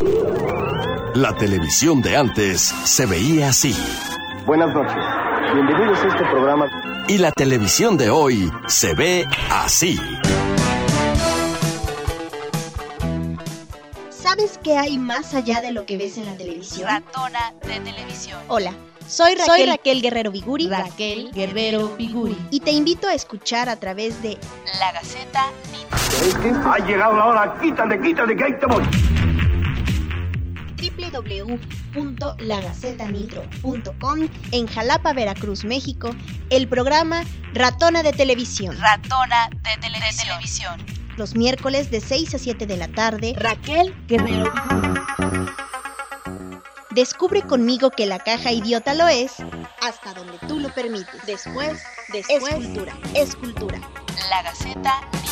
La televisión de antes se veía así. Buenas noches, bienvenidos a este programa. Y la televisión de hoy se ve así. ¿Sabes qué hay más allá de lo que ves en la televisión? Ratona de televisión. Hola, soy Raquel Guerrero Viguri. Raquel Guerrero Viguri. Y te invito a escuchar a través de La Gaceta Nitro. Ha llegado la hora, quítate, que ahí te voy. www.lagacetanitro.com en Jalapa, Veracruz, México, el programa Ratona de Televisión. Ratona de televisión. Los miércoles de 6 a 7 de la tarde, Raquel Guerrero Viguri. Descubre conmigo que la caja idiota lo es, hasta donde tú lo permites. Después, es cultura. La Gaceta